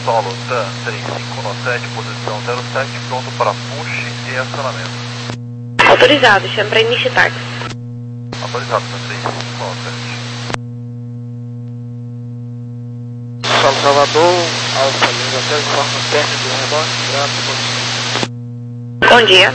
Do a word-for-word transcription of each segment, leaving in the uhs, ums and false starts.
Solo TAM três cinco um sete, posição zero sete, pronto para push e acionamento. Autorizado, chama para início táxi. Autorizado, TAM três cinco um sete. Solo Salvador, Alfa Lima zero, forma técnica do rebote, graças a Bom dia.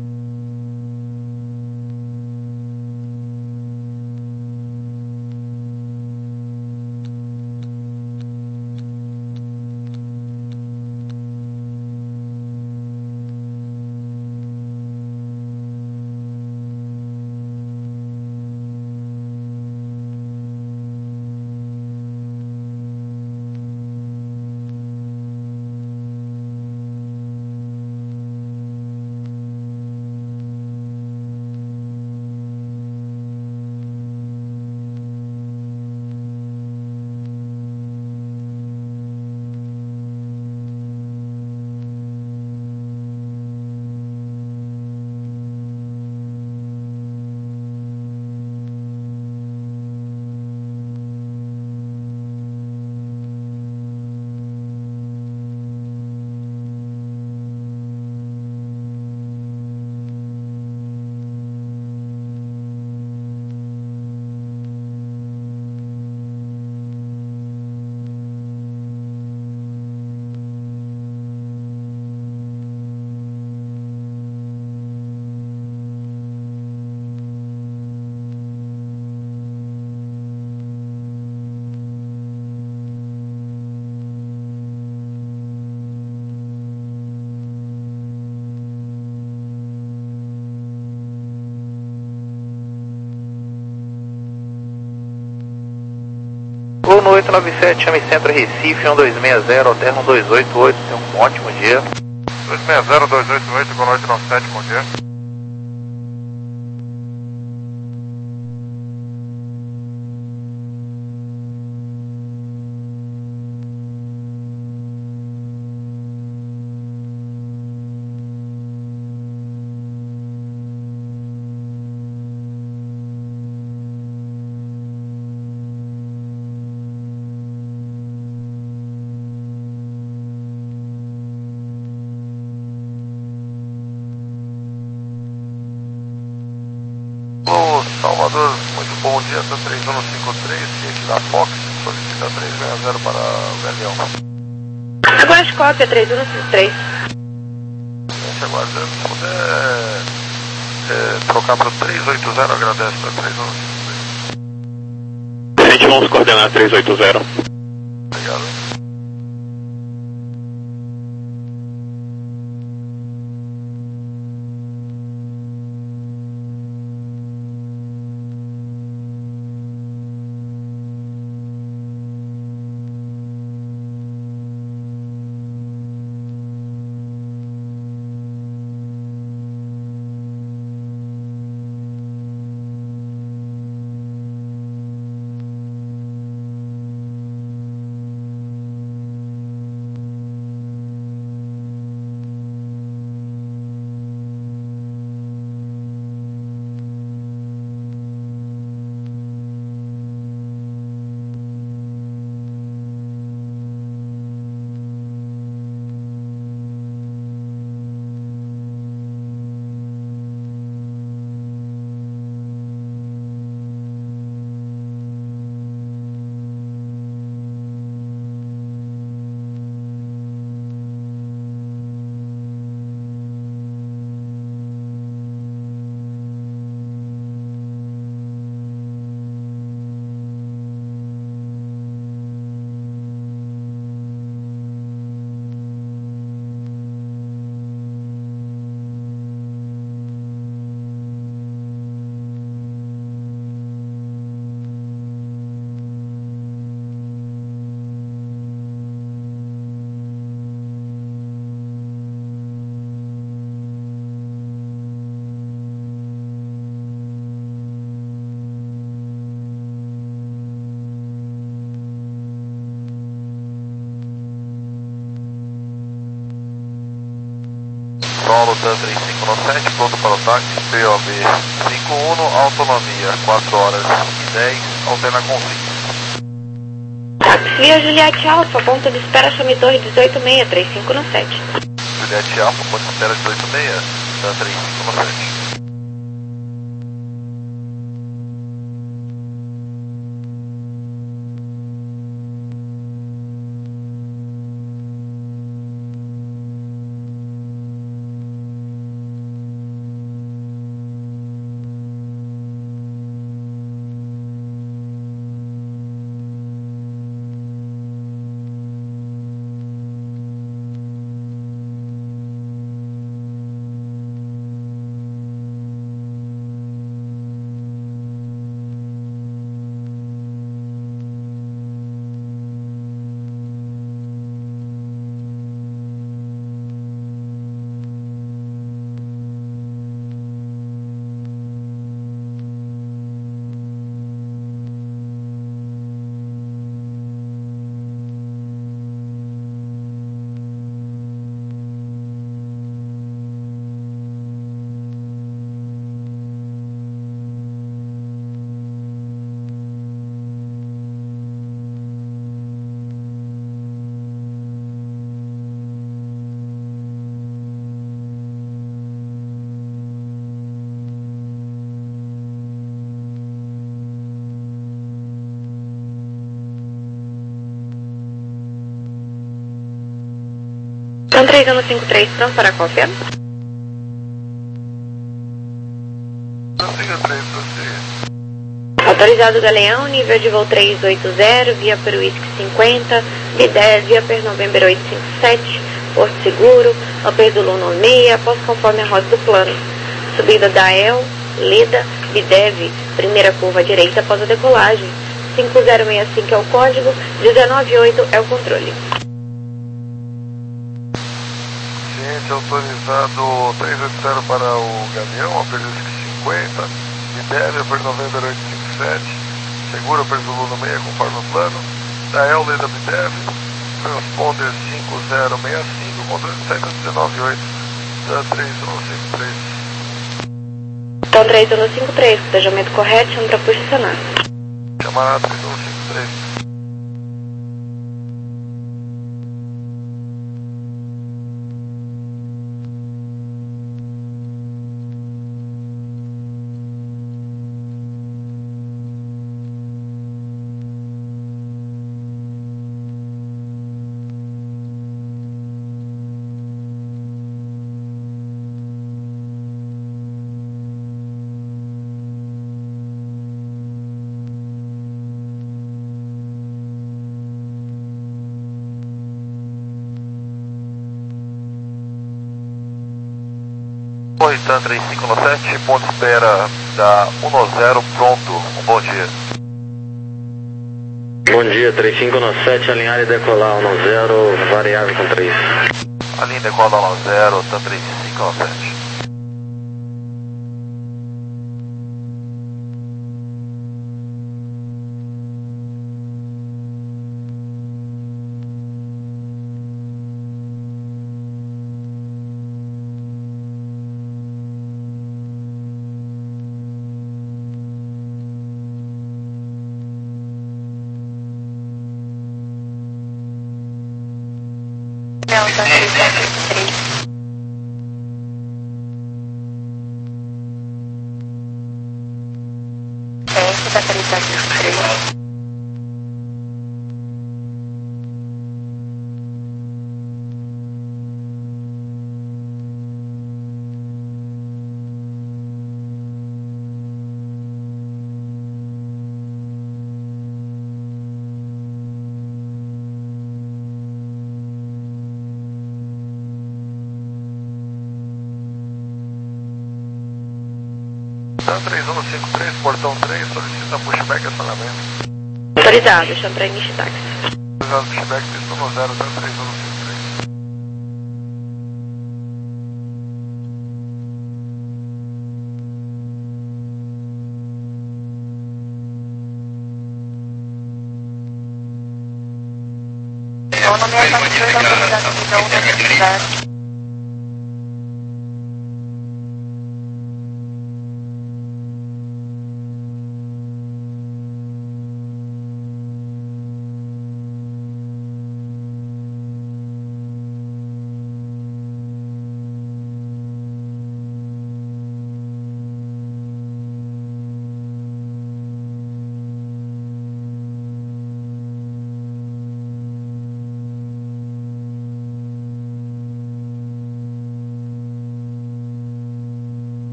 Voo no oito nove sete, chame Centro Recife, um dois seis zero, Hotel um dois oito oito, tenha um ótimo dia. dois seis zero, dois oito oito, boa noite, nove sete, bom dia. Ô Salvador, muito bom dia, TAM três um cinco três, aqui da Fox, solicita três seis zero para o Galeão. Aguarde cópia três um cinco três. Gente, aguardando, se puder é, trocar para o três oito zero, agradeço para três um cinco três. Gente, vamos coordenar três oito zero. Obrigado. Solo TAM três cinco um sete, pronto para o táxi, P O B cinco um, autonomia quatro horas e dez, alterna com cinco. Via Juliette Alfa, ponto de espera Chame Torre dezoito seis, três cinco no sete. Juliette Alfa, ponto de espera dezoito seis, da três cinco no sete. São três um cinco três, pronto para a cópia. Prossiga três, prossiga. Autorizado Galeão, nível de voo três oito zero, via Peru Whisky cinquenta, B dez, via Per November oito cinco sete, Porto Seguro, Alper do Luno seis, após conforme a rota do plano. Subida da El, Leda, B dez, primeira curva à direita após a decolagem. cinco zero seis cinco é o código, dezenove oito é o controle. Ciente autorizado três oito zero para o Galeão, Alper do Whisky cinquenta, B dez, Alper November oito cinco sete, seguro Alper do Luno seis, conforme o plano. Da El, Leda, B dez, transponder cinco zero seis cinco, controle sete dezenove oito, da três um cinco três. Então três um cinco três, cotejamento correto, chama para posicionar. Camarada três um cinco três. Oitan três cinco sete, ponto de espera da um zero, pronto, um bom dia. Bom dia, três cinco sete, alinhar e decolar um zero, variável com três. Alinha e decola um zero, Oitan três cinco sete. Delta três sete três. Delta três sete três. Oitan três um cinco três, portão três, solicita pushback e acionamento. Autorizado, chama para início táxi. Autorizado pushback, pista um zero, Oitan três um cinco três. O nome é Santos, autorizado nível um cinco zero.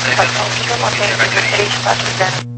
Estação Viva Montanha três quatro zero.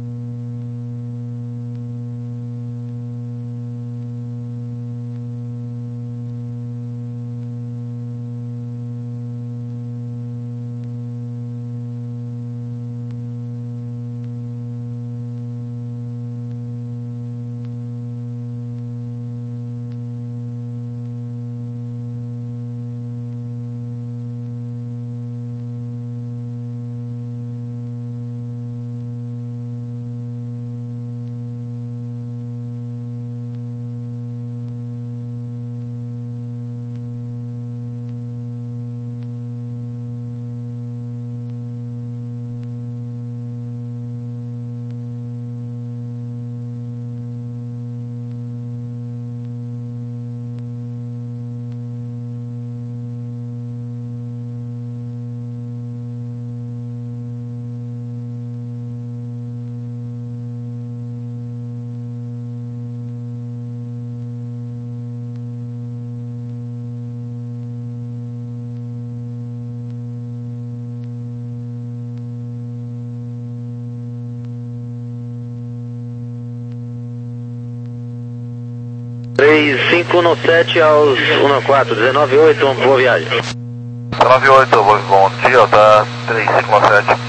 três cinco um sete aos um quatro, dezenove oito, boa viagem. dezenove oito, bom dia, tá três cinco um sete.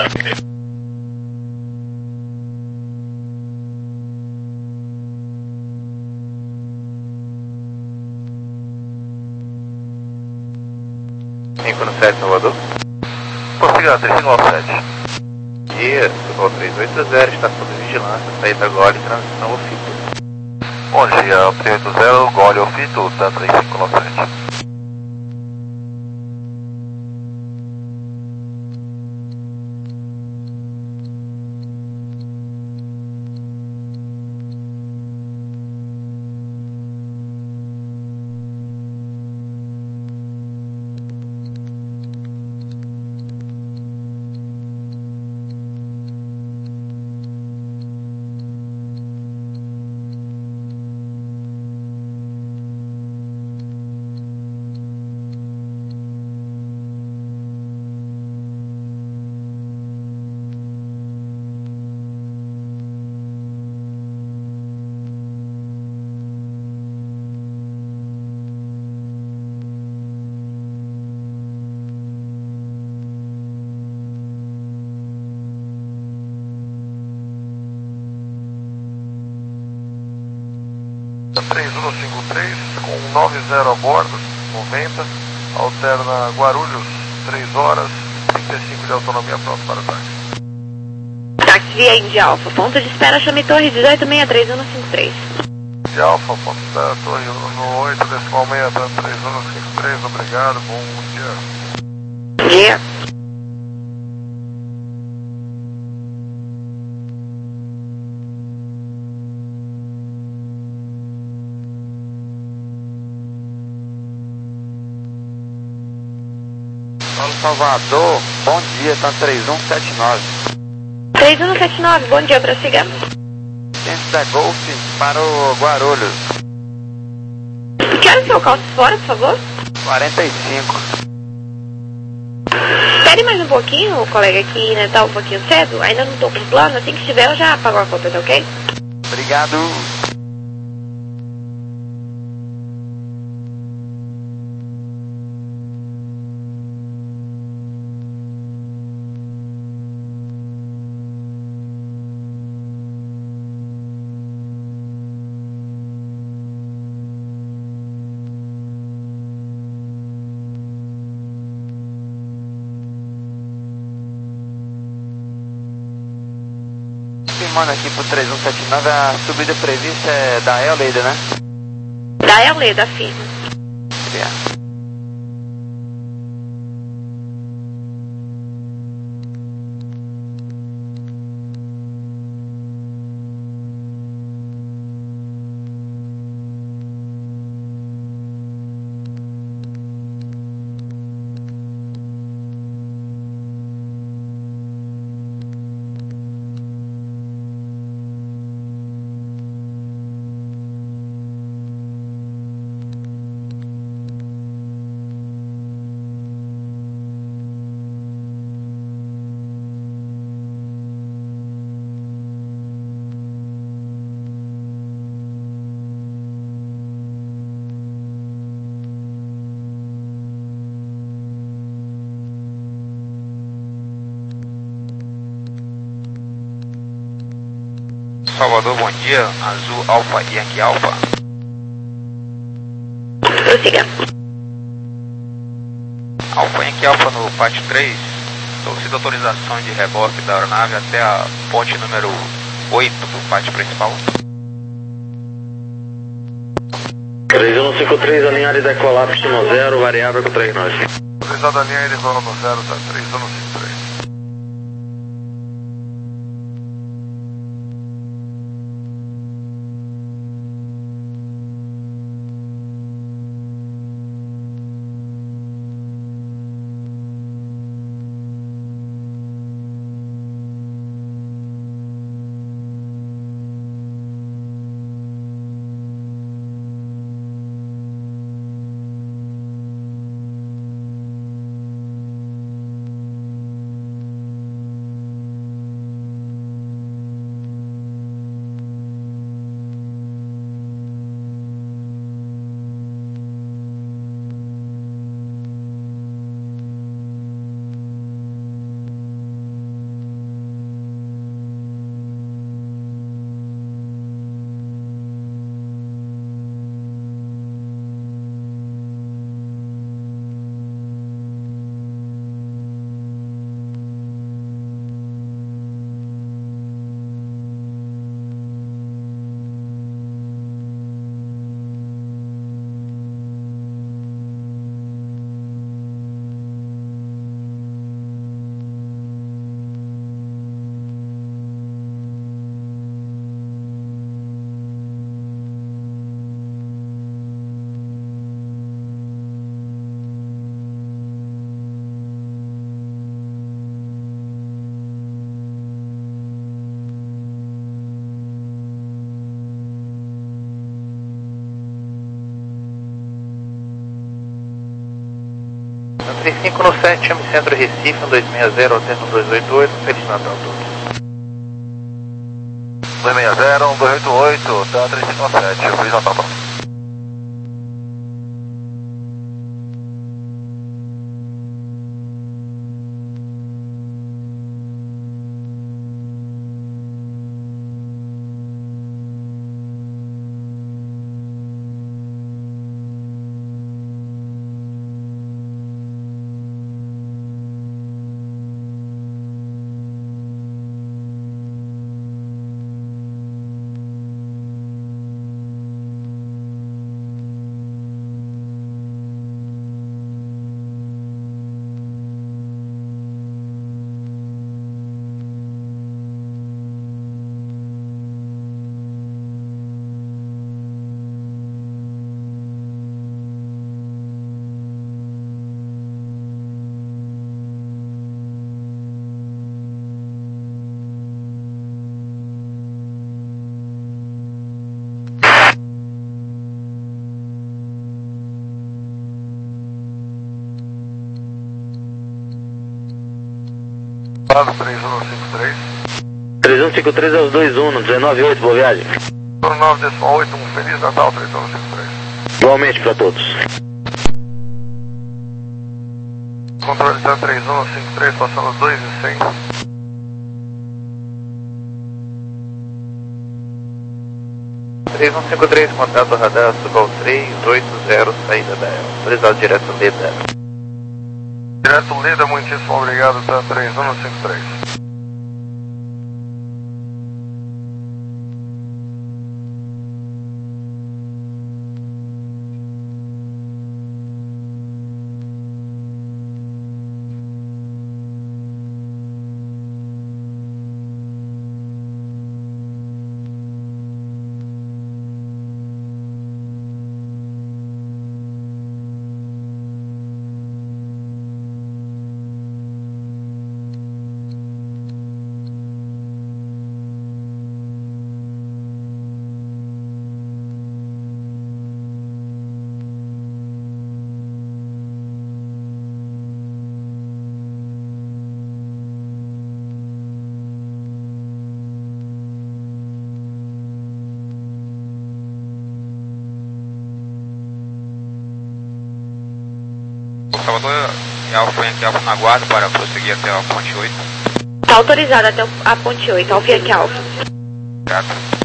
cinco no sete, Salvador. Prossiga, três cinco um sete. Dia, Sol três oito zero, estação de vigilância, saída Gole, transição Ofito. Bom dia, três oito zero, Gole Ofito, tá três cinco um sete. três um cinco três com nove zero a bordo, noventa, alterna Guarulhos, três horas, trinta e cinco de autonomia, pronto para táxi. Táxi via Indy Alfa, ponto de espera, chame Torre dezoito seis três um cinco três. De Alfa, ponto da Torre no oito, decimal seis, três um cinco três, obrigado, bom dia. Dia. Salvador, bom dia, tá três um sete nove. três um sete nove, bom dia, prossiga. Centro da Golf para o Guarulhos. Que horas que eu calço fora, por favor? quarenta e cinco. Espere mais um pouquinho, colega, que ainda tá um pouquinho cedo. Ainda não tô com plano, assim que estiver eu já pago a conta, tá ok? Obrigado. Confirmando aqui pro três um sete nove, a subida prevista é da Eoleda, né? Da Eoleda, firme. Obrigado. Salvador, bom dia. Azul Alfa Yankee Alfa. Prossiga. Alfa Yankee Alfa no pátio três. Solicito autorização de reboque da aeronave até a ponte número oito do pátio principal. três um cinco três, alinhar e decolar pistão zero, variável com três nove. Autorizado a linha e decolar no zero, tá? três um cinco três. três cinco no sete, chame Centro Recife, um dois seis zero, alterno um dois oito oito, Feliz Natal a todos. dois seis zero, um dois oito oito, tá? três cinco no sete, Feliz Natal a todos. três um cinco três. três um cinco três aos dois um, dezenove oito, boa viagem. nove oito um, Feliz Natal, três um cinco três. Igualmente para todos. Controle tá três um cinco três, passando dois e cem. três um cinco três, contato radar, Subal três oito zero, saída da El. Autorizado direto Leda. Direto Leda, muitíssimo obrigado, tá? três um cinco três. Salvador e Alfa Yankee Alfa na guarda para prosseguir até a ponte oito. Está autorizado até a ponte oito, Alfa Yankee Alfa. Obrigado.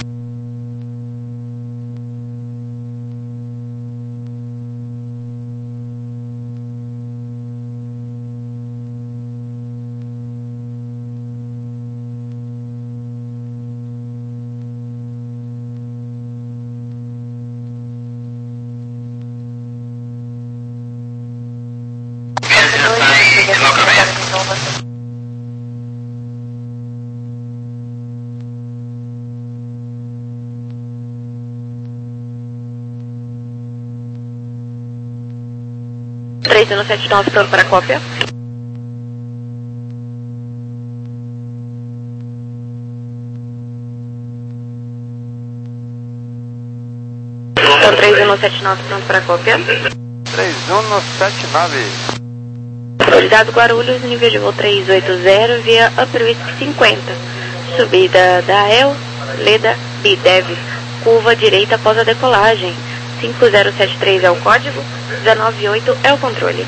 três um sete nove, pronto para cópia. Então, três um sete nove, pronto para cópia. três um sete nove. Autorizado Guarulhos, nível de voo três oito zero, via Upper Whisky cinquenta. Subida da E L, Leda B D E V, curva direita após a decolagem. cinco zero sete três é o código, dezenove oito é o controle.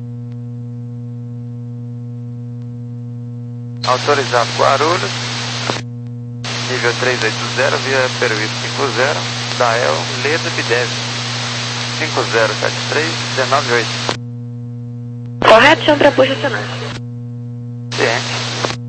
Autorizado Guarulhos, nível três oito zero, via Upper Whisky cinquenta, da E L, Leda B D E V, cinco zero sete três, dezenove oito. Correto, chão para puxa acionar. Ciente.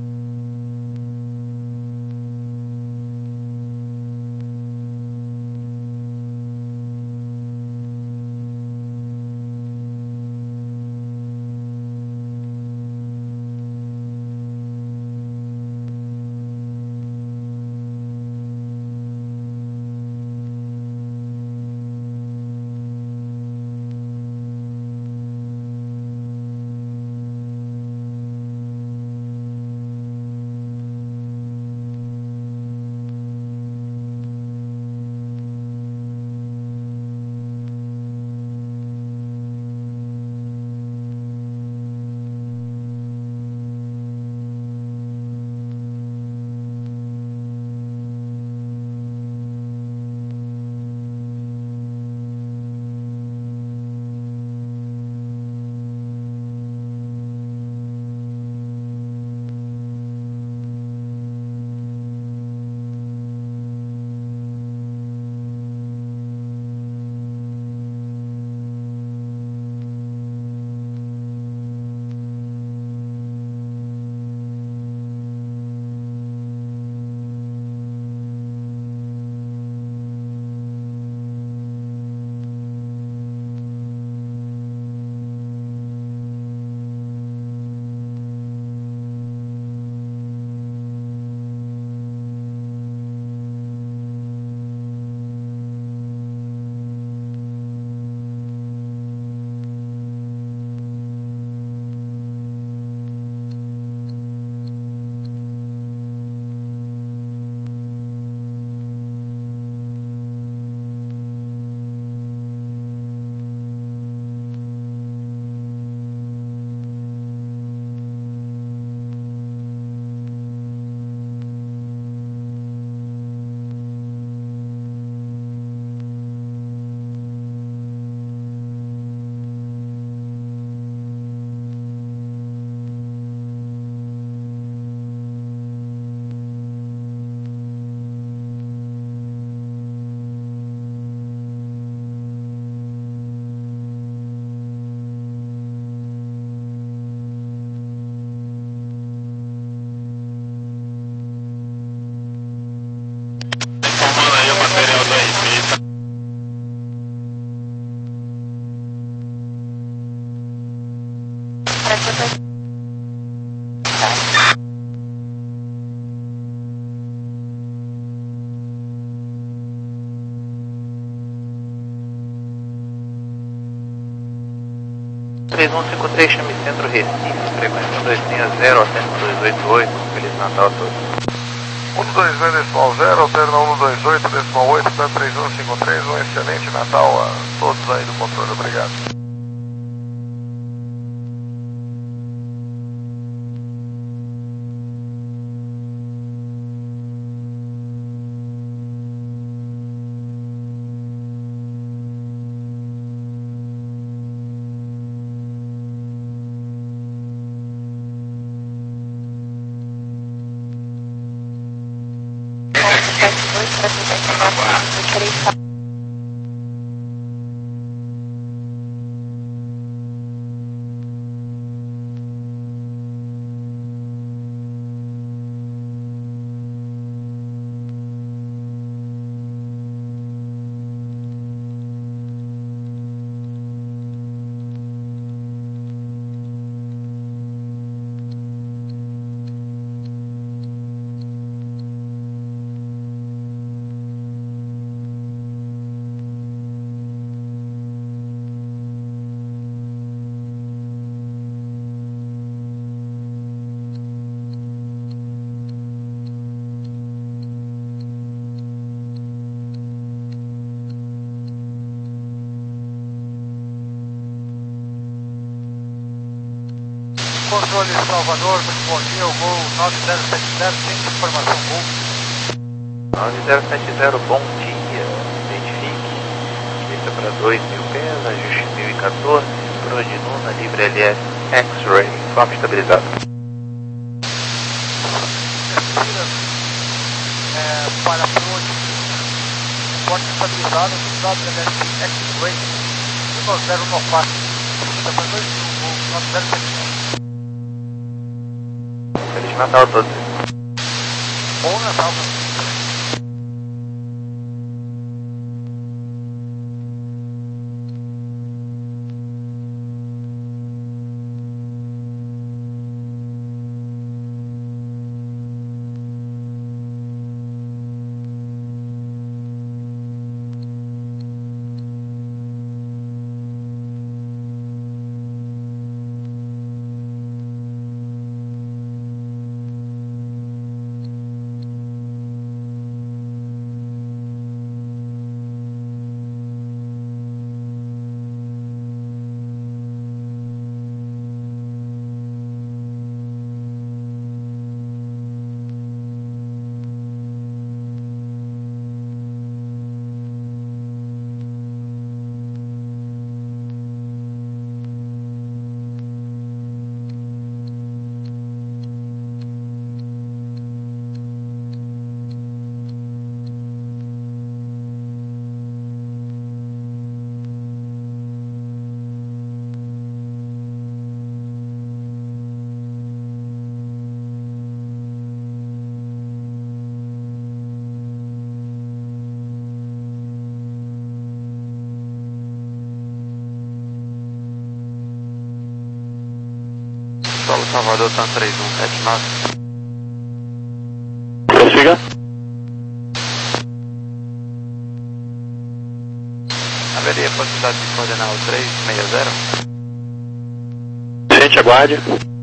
três um cinco três, chame Centro Recife, frequência um dois seis zero, alterna um dois oito oito, Feliz Natal a todos. um dois zero decimal zero, alterna um dois oito decimal oito, para três um cinco três, um excelente Natal a todos aí do controle, obrigado. dois para setenta e nove. Controle Salvador, muito bom dia, o voo nove zero sete zero, tem informação voo. nove zero sete zero, bom dia, identifique, fica para dois mil pés, ajuste mil e quatorze, Prodinuna, livre L S, X-Ray, foco estabilizado. É, para Prodinuna, porta estabilizado, usado L S X-Ray, um zero um quatro, fica para dois mil, voo nove zero sete zero. Feliz Natal a todos. Bom Natal. Solo Salvador, Tan três um sete nove. Prossiga. Haveria a possibilidade de coordenar o três seis zero? Gente, aguarde.